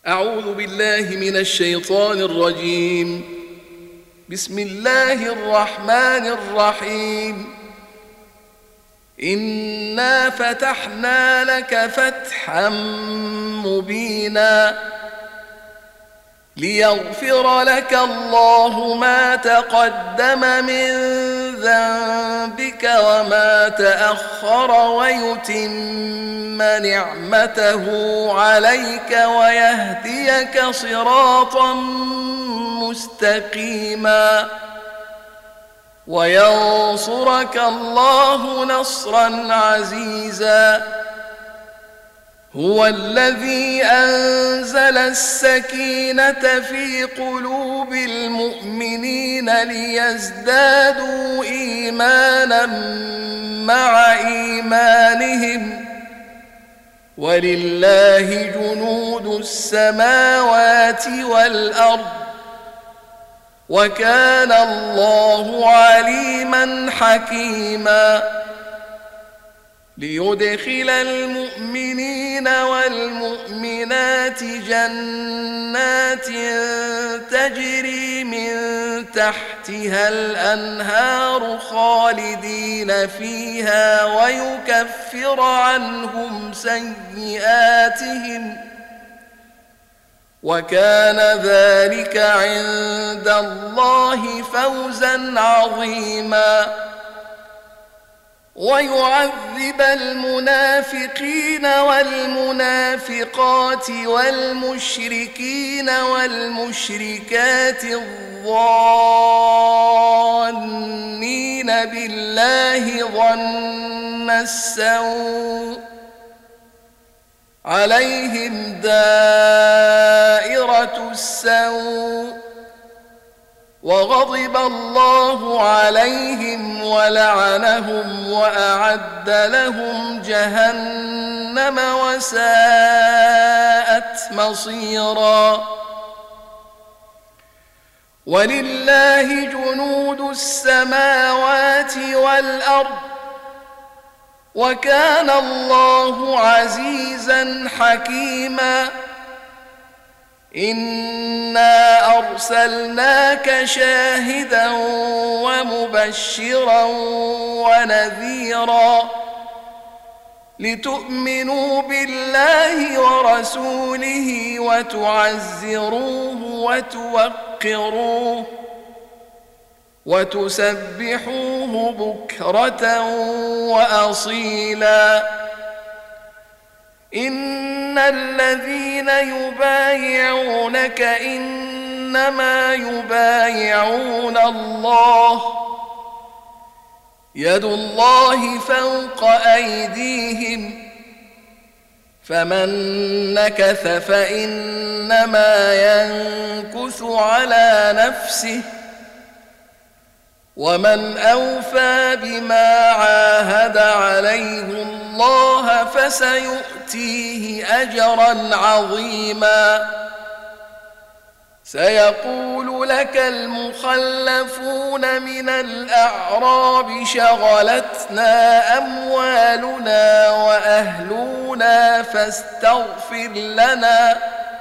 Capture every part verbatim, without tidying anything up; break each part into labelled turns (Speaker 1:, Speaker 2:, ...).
Speaker 1: أعوذ بالله من الشيطان الرجيم. بسم الله الرحمن الرحيم. إنا فتحنا لك فتحا مبينا ليغفر لك الله ما تقدم من ذنبك وما تأخر ويتم نعمته عليك ويهديك صراطا مستقيما وينصرك الله نصرا عزيزا. هو الذي أنزل السكينة في قلوب المؤمنين ليزدادوا إيمانا مع إيمانهم ولله جنود السماوات والأرض وكان الله عليما حكيما. ليدخل المؤمنين والمؤمنات جنات تجري من تحتها الأنهار خالدين فيها ويكفر عنهم سيئاتهم وكان ذلك عند الله فوزا عظيما. ويعذب المنافقين والمنافقات والمشركين والمشركات الظانين بالله ظن السوء عليهم دائرة السوء وغضب الله عليهم ولعنهم وأعد لهم جهنم وساءت مصيرا. ولله جنود السماوات والأرض وكان الله عزيزا حكيما. إنا أرسلناك شاهدا ومبشرا ونذيرا لتؤمنوا بالله ورسوله وتعزروه وتوقروه وتسبحوه بكرة وأصيلا. إن الذين يبايعونك إنما يبايعون الله يد الله فوق أيديهم فمن نكث فإنما ينكث على نفسه ومن أوفى بما عاهد عليه الله فسيؤتيه أجرا عظيما. سيقول لك المخلفون من الأعراب شغلتنا أموالنا وأهلنا فاستغفر لنا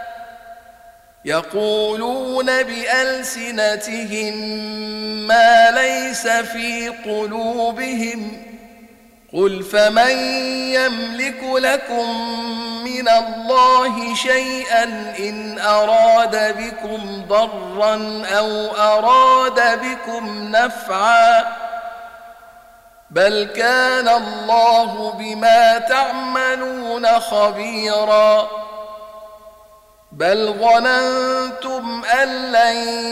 Speaker 1: يقولون بألسنتهم ما ليس في قلوبهم قل فمن يملك لكم من الله شيئا إن أراد بكم ضرا أو أراد بكم نفعا بل كان الله بما تعملون خبيرا. بل ظننتم أن لن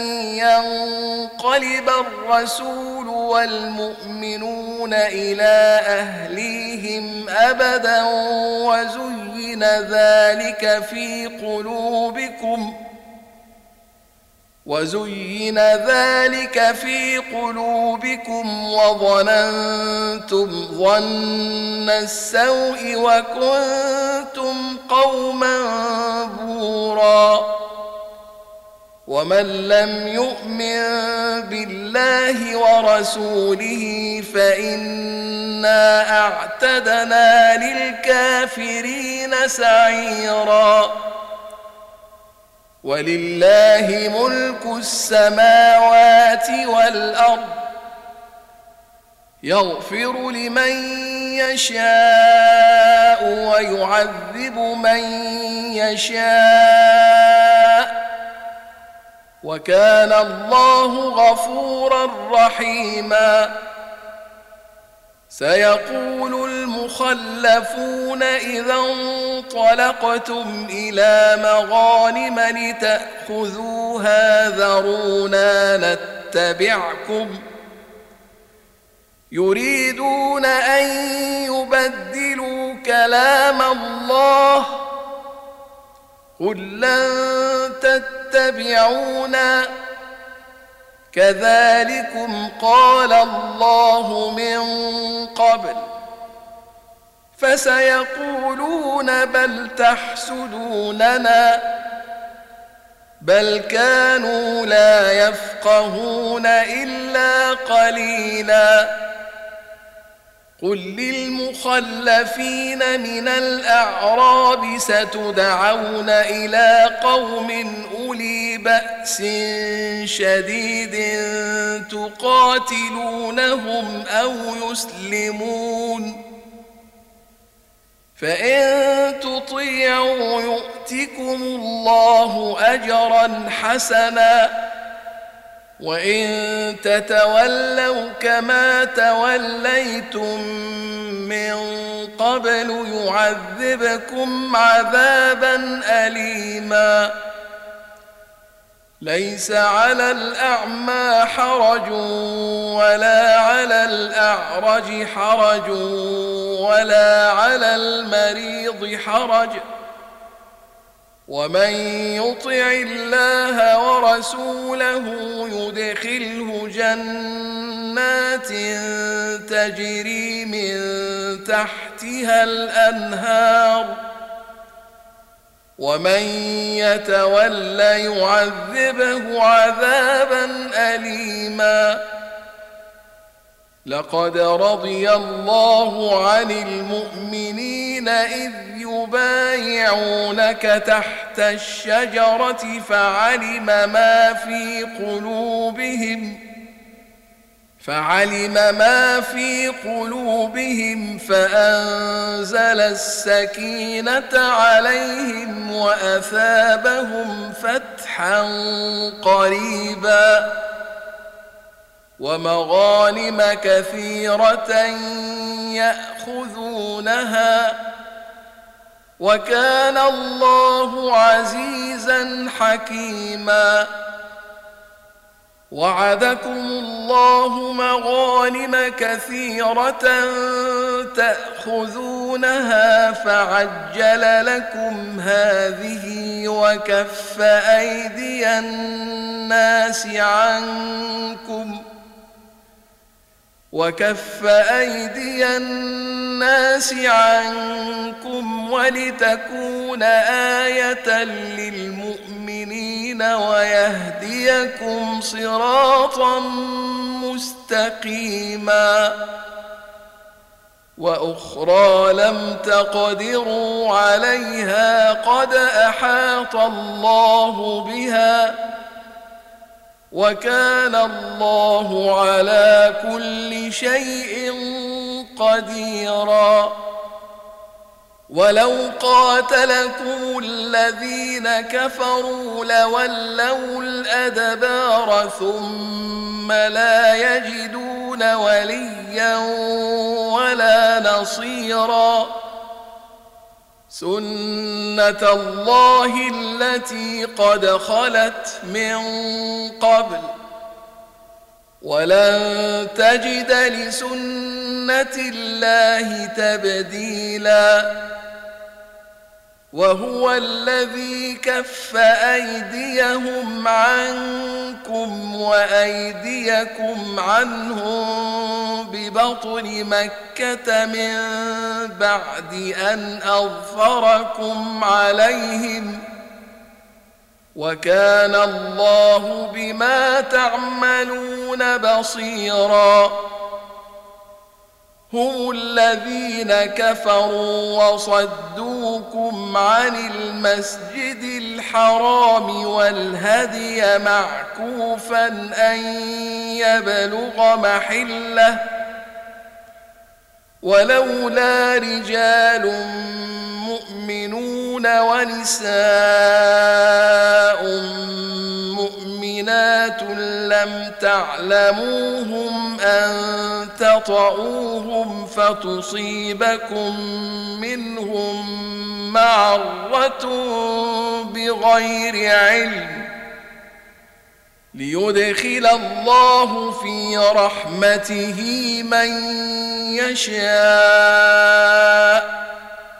Speaker 1: ينقلب الرسول والمؤمنون إلى أهليهم أبدا وزين ذلك في قلوبكم وزين ذلك في قلوبكم وظننتم ظن السوء وكنتم قوما بورا. ومن لم يؤمن بالله ورسوله فإنا أعتدنا للكافرين سعيرا. ولله ملك السماوات والأرض يغفر لمن يشاء ويعذب من يشاء وكان الله غفورا رحيما. سيقول المخلفون إذا انطلقتم إلى مغانم لتأخذوها ذرونا نتبعكم يريدون أن يبدلوا كلام الله قل لن تتبعونا كذلكم قال الله من قبل فسيقولون بل تحسدوننا بل كانوا لا يفقهون إلا قليلا. قل للمخلفين من الأعراب ستدعون إلى قوم أولي بأس شديد تقاتلونهم أو يسلمون فإن تطيعوا يؤتكم الله أجرا حسنا وإن تتولوا كما توليتم من قبل يعذبكم عذابا أليما. ليس على الأعمى حرج ولا على الأعرج حرج ولا على المريض حرج ومن يطع الله ورسوله يدخله جنات تجري من تحتها الأنهار ومن يتولى يعذبه عذابا أليما. لقد رضي الله عن المؤمنين إذ يبايعونك تحت الشجرة فعلم ما في قلوبهم فعلم ما في قلوبهم فأنزل السكينة عليهم وأثابهم فتحا قريبا ومغانم كثيرة يأخذونها وكان الله عزيزا حكيما. وعدكم الله مغانم كثيرة تأخذونها فعجل لكم هذه وكف أيدي الناس عنكم وكف أيدي الناس عنكم ولتكون آية للمؤمنين ويهديكم صراطا مستقيما. وأخرى لم تقدروا عليها قد أحاط الله بها وكان الله على كل شيء قديرا. ولو قاتلكم الذين كفروا لولوا الأدبار ثم لا يجدون وليا ولا نصيرا. سنة الله التي قد خلت من قبل ولن تجد لسنة الله تبديلا. وهو الذي كف أيديهم عنكم وأيديكم عنهم ببطن مكة من بعد أن أظفركم عليهم وكان الله بما تعملون بصيرا. هم الذين كفروا وصدوكم عن المسجد الحرام الحرام والهدي معكوفا أن يبلغ محله ولولا رجال مؤمنون ونساء مؤمنات لم تعلموهم أن تطؤوهم فتصيبكم منهم معرة بغير علم ليدخل الله في رحمته من يشاء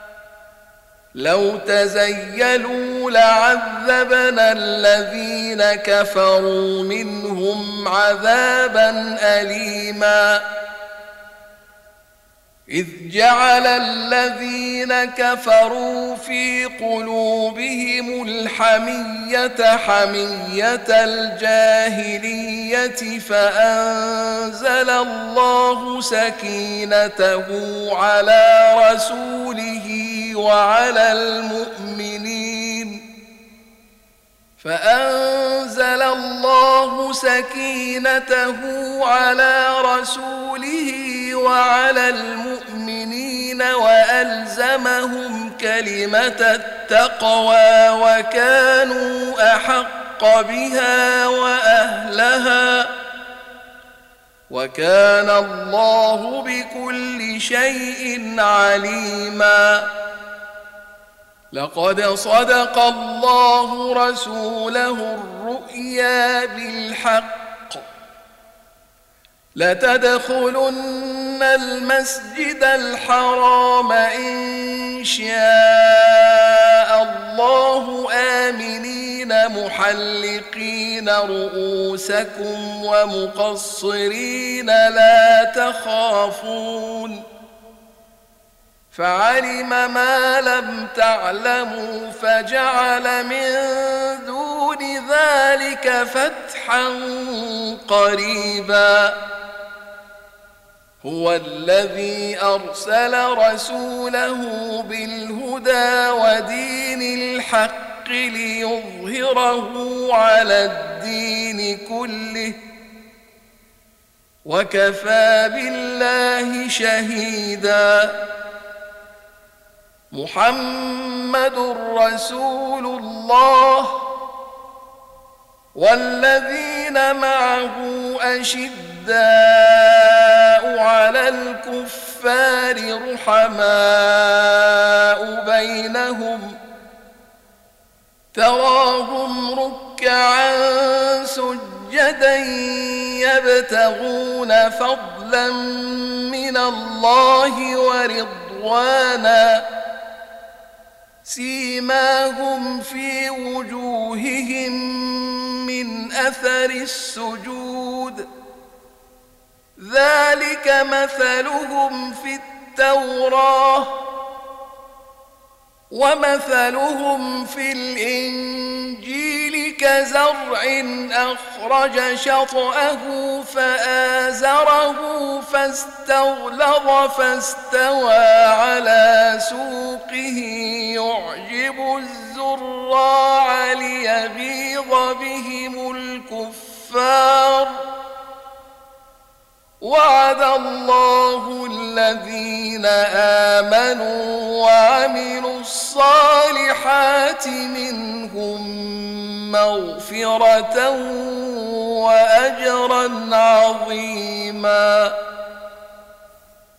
Speaker 1: لو تزيلوا لعذبنا الذين كفروا منهم عذابا أليما إذ جعل الذين كفروا في قلوبهم الحمية حمية الجاهلية فأنزل الله سكينته على رسوله وعلى المؤمنين فأنزل الله سكينته على رسوله وعلى المؤمنين وألزمهم كلمة التقوى وكانوا أحق بها وأهلها وكان الله بكل شيء عليما لقد صدق الله رسوله الرؤيا بالحق لتدخلن المسجد الحرام إن شاء الله آمنين محلقين رؤوسكم ومقصرين لا تخافون فعلم ما لم تعلموا فجعل من دون ذلك فتحا قريبا هو الذي أرسل رسوله بالهدى ودين الحق ليظهره على الدين كله وكفى بالله شهيدا محمد رسول الله والذين معه أشداء على الكفار رحماء بينهم تراهم ركعا سجدا يبتغون فضلا من الله ورضوانا سيماهم في وجوههم من أثر السجود ذلك مثلهم في التوراة ومثلهم في الإنجيل كزرع أخرج شطأه فآزره فاستغلظ فاستوى على سوقه يعجب الزراع ليغيظ بهم الكفار وعد الله الذين آمنوا وعملوا الصالحات منهم مغفرة وأجرا عظيما.